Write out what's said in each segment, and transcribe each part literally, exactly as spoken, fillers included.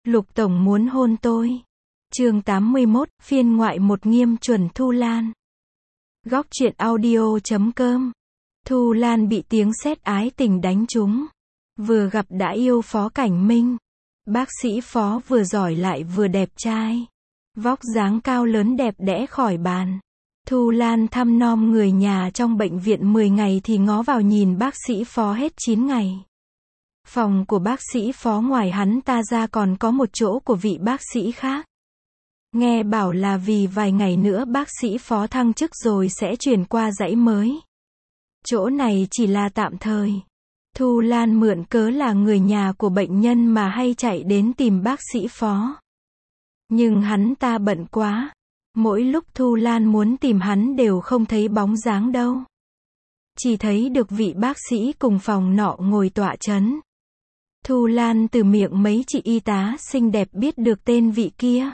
Lục Tổng muốn hôn tôi. Chương tám mươi mốt, phiên ngoại một Nghiêm Chuẩn Thu Lan. Góc truyện audio chấm com. Thu Lan bị tiếng sét ái tình đánh trúng. Vừa gặp đã yêu Phó Cảnh Minh. Bác sĩ Phó vừa giỏi lại vừa đẹp trai. Vóc dáng cao lớn đẹp đẽ khỏi bàn. Thu Lan thăm nom người nhà trong bệnh viện mười ngày thì ngó vào nhìn bác sĩ Phó hết chín ngày. Phòng của bác sĩ Phó ngoài hắn ta ra còn có một chỗ của vị bác sĩ khác. Nghe bảo là vì vài ngày nữa bác sĩ Phó thăng chức rồi sẽ chuyển qua dãy mới. Chỗ này chỉ là tạm thời. Thu Lan mượn cớ là người nhà của bệnh nhân mà hay chạy đến tìm bác sĩ Phó. Nhưng hắn ta bận quá. Mỗi lúc Thu Lan muốn tìm hắn đều không thấy bóng dáng đâu. Chỉ thấy được vị bác sĩ cùng phòng nọ ngồi tọa chấn. Thu Lan từ miệng mấy chị y tá xinh đẹp biết được tên vị kia.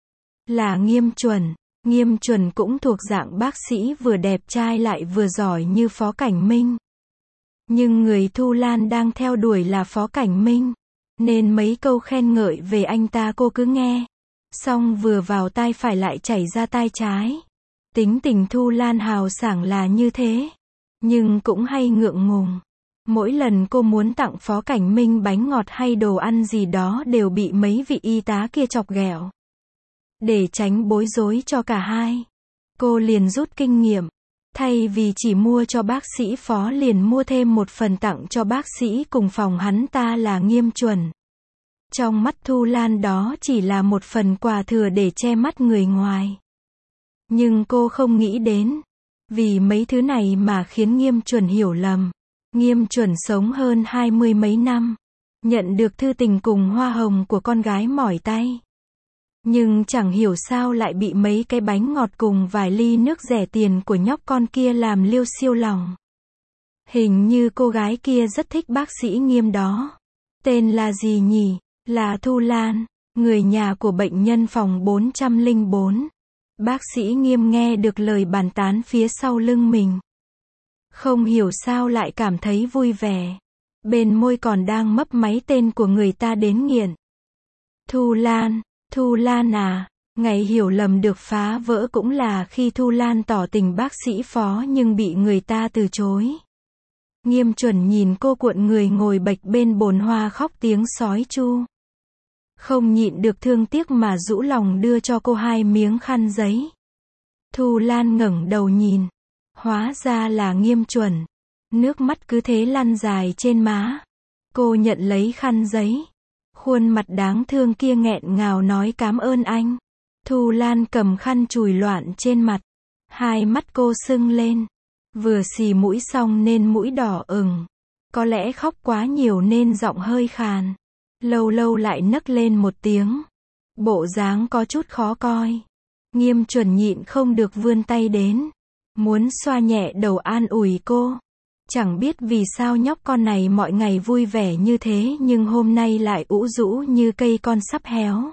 Là Nghiêm Chuẩn. Nghiêm Chuẩn cũng thuộc dạng bác sĩ vừa đẹp trai lại vừa giỏi như Phó Cảnh Minh. Nhưng người Thu Lan đang theo đuổi là Phó Cảnh Minh. Nên mấy câu khen ngợi về anh ta cô cứ nghe. Xong vừa vào tai phải lại chảy ra tai trái. Tính tình Thu Lan hào sảng là như thế. Nhưng cũng hay ngượng ngùng. Mỗi lần cô muốn tặng Phó Cảnh Minh bánh ngọt hay đồ ăn gì đó đều bị mấy vị y tá kia chọc ghẹo. Để tránh bối rối cho cả hai, cô liền rút kinh nghiệm. Thay vì chỉ mua cho bác sĩ Phó liền mua thêm một phần tặng cho bác sĩ cùng phòng hắn ta là Nghiêm Chuẩn. Trong mắt Thu Lan đó chỉ là một phần quà thừa để che mắt người ngoài. Nhưng cô không nghĩ đến. Vì mấy thứ này mà khiến Nghiêm Chuẩn hiểu lầm. Nghiêm Chuẩn sống hơn hai mươi mấy năm. Nhận được thư tình cùng hoa hồng của con gái mỏi tay. Nhưng chẳng hiểu sao lại bị mấy cái bánh ngọt cùng vài ly nước rẻ tiền của nhóc con kia làm liêu xiêu lòng. Hình như cô gái kia rất thích bác sĩ Nghiêm đó. Tên là gì nhỉ? Là Thu Lan, người nhà của bệnh nhân phòng bốn trăm lẻ bốn. Bác sĩ Nghiêm nghe được lời bàn tán phía sau lưng mình. Không hiểu sao lại cảm thấy vui vẻ. Bên môi còn đang mấp máy tên của người ta đến nghiện. Thu Lan, Thu Lan à, ngày hiểu lầm được phá vỡ cũng là khi Thu Lan tỏ tình bác sĩ Phó nhưng bị người ta từ chối. Nghiêm Chuẩn nhìn cô cuộn người ngồi bệch bên bồn hoa khóc tiếng sói chu. Không nhịn được thương tiếc mà rũ lòng đưa cho cô hai miếng khăn giấy. Thu Lan ngẩng đầu nhìn. Hóa ra là Nghiêm Chuẩn. Nước mắt cứ thế lăn dài trên má. Cô nhận lấy khăn giấy. Khuôn mặt đáng thương kia nghẹn ngào nói cảm ơn anh. Thu Lan cầm khăn chùi loạn trên mặt. Hai mắt cô sưng lên. Vừa xì mũi xong nên mũi đỏ ửng. Có lẽ khóc quá nhiều nên giọng hơi khàn. Lâu lâu lại nấc lên một tiếng. Bộ dáng có chút khó coi. Nghiêm Chuẩn nhịn không được vươn tay đến. Muốn xoa nhẹ đầu an ủi cô. Chẳng biết vì sao nhóc con này mọi ngày vui vẻ như thế nhưng hôm nay lại ủ rũ như cây con sắp héo.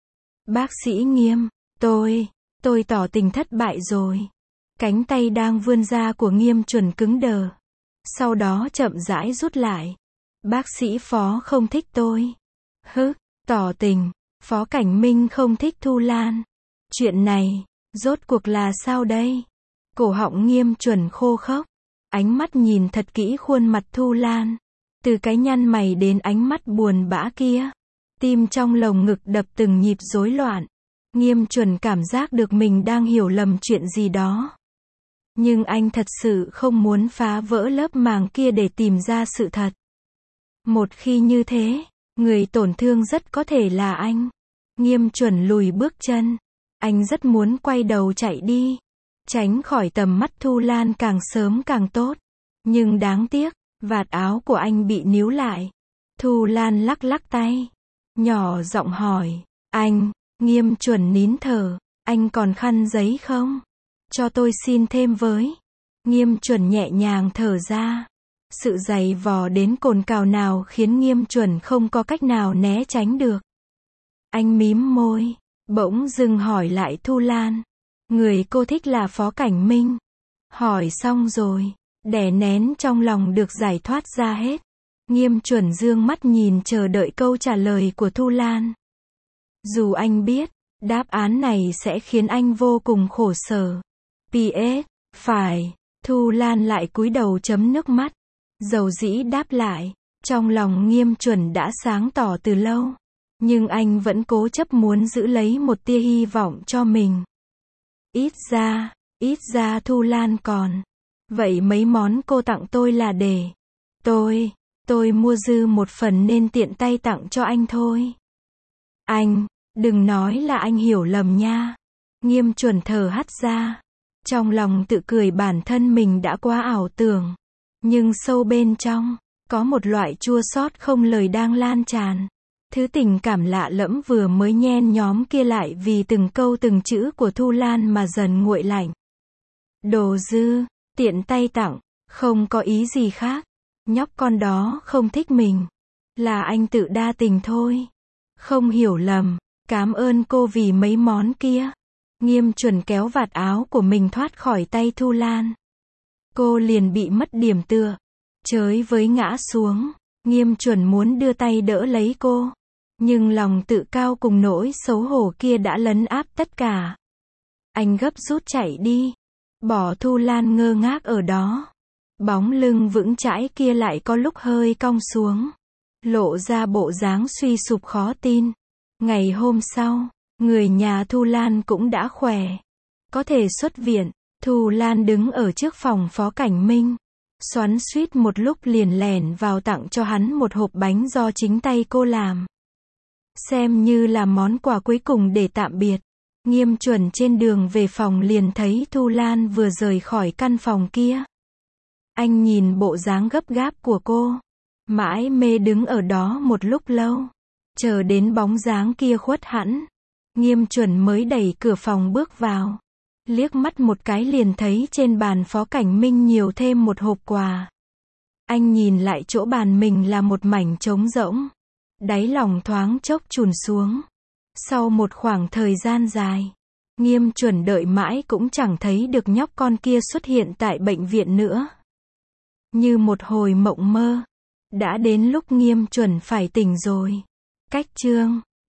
Bác sĩ Nghiêm, tôi, tôi tỏ tình thất bại rồi. Cánh tay đang vươn ra của Nghiêm Chuẩn cứng đờ. Sau đó chậm rãi rút lại. Bác sĩ Phó không thích tôi. Hứ, tỏ tình, Phó Cảnh Minh không thích Thu Lan. Chuyện này, rốt cuộc là sao đây? Cổ họng Nghiêm Chuẩn khô khốc. Ánh mắt nhìn thật kỹ khuôn mặt Thu Lan. Từ cái nhăn mày đến ánh mắt buồn bã kia. Tim trong lồng ngực đập từng nhịp rối loạn. Nghiêm Chuẩn cảm giác được mình đang hiểu lầm chuyện gì đó. Nhưng anh thật sự không muốn phá vỡ lớp màng kia để tìm ra sự thật. Một khi như thế, người tổn thương rất có thể là anh. Nghiêm Chuẩn lùi bước chân. Anh rất muốn quay đầu chạy đi. Tránh khỏi tầm mắt Thu Lan càng sớm càng tốt. Nhưng đáng tiếc, vạt áo của anh bị níu lại. Thu Lan lắc lắc tay. Nhỏ giọng hỏi. Anh, Nghiêm Chuẩn nín thở. Anh còn khăn giấy không? Cho tôi xin thêm với. Nghiêm Chuẩn nhẹ nhàng thở ra. Sự giày vò đến cồn cào nào khiến Nghiêm Chuẩn không có cách nào né tránh được. Anh mím môi. Bỗng dưng hỏi lại Thu Lan. Người cô thích là Phó Cảnh Minh. Hỏi xong rồi. Đè nén trong lòng được giải thoát ra hết. Nghiêm Chuẩn dương mắt nhìn chờ đợi câu trả lời của Thu Lan. Dù anh biết, đáp án này sẽ khiến anh vô cùng khổ sở. pê ét, phải, Thu Lan lại cúi đầu chấm nước mắt. Dầu dĩ đáp lại, trong lòng Nghiêm Chuẩn đã sáng tỏ từ lâu. Nhưng anh vẫn cố chấp muốn giữ lấy một tia hy vọng cho mình. Ít ra, ít ra Thu Lan còn. Vậy mấy món cô tặng tôi là để tôi, tôi mua dư một phần nên tiện tay tặng cho anh thôi. Anh, đừng nói là anh hiểu lầm nha. Nghiêm Chuẩn thở hắt ra. Trong lòng tự cười bản thân mình đã quá ảo tưởng. Nhưng sâu bên trong, có một loại chua xót không lời đang lan tràn. Thứ tình cảm lạ lẫm vừa mới nhen nhóm kia lại vì từng câu từng chữ của Thu Lan mà dần nguội lạnh. Đồ dư, tiện tay tặng, không có ý gì khác. Nhóc con đó không thích mình. Là anh tự đa tình thôi. Không hiểu lầm, cảm ơn cô vì mấy món kia. Nghiêm Chuẩn kéo vạt áo của mình thoát khỏi tay Thu Lan. Cô liền bị mất điểm tựa. Chới với ngã xuống. Nghiêm Chuẩn muốn đưa tay đỡ lấy cô. Nhưng lòng tự cao cùng nỗi xấu hổ kia đã lấn áp tất cả. Anh gấp rút chạy đi. Bỏ Thu Lan ngơ ngác ở đó. Bóng lưng vững chãi kia lại có lúc hơi cong xuống. Lộ ra bộ dáng suy sụp khó tin. Ngày hôm sau, người nhà Thu Lan cũng đã khỏe. Có thể xuất viện. Thu Lan đứng ở trước phòng Phó Cảnh Minh. Xoắn xuýt một lúc liền lẻn vào tặng cho hắn một hộp bánh do chính tay cô làm. Xem như là món quà cuối cùng để tạm biệt. Nghiêm Chuẩn trên đường về phòng liền thấy Thu Lan vừa rời khỏi căn phòng kia. Anh nhìn bộ dáng gấp gáp của cô. Mãi mê đứng ở đó một lúc lâu. Chờ đến bóng dáng kia khuất hẳn. Nghiêm Chuẩn mới đẩy cửa phòng bước vào. Liếc mắt một cái liền thấy trên bàn Phó Cảnh Minh nhiều thêm một hộp quà. Anh nhìn lại chỗ bàn mình là một mảnh trống rỗng. Đáy lòng thoáng chốc chùn xuống. Sau một khoảng thời gian dài, Nghiêm Chuẩn đợi mãi cũng chẳng thấy được nhóc con kia xuất hiện tại bệnh viện nữa. Như một hồi mộng mơ. Đã đến lúc Nghiêm Chuẩn phải tỉnh rồi. Cách chương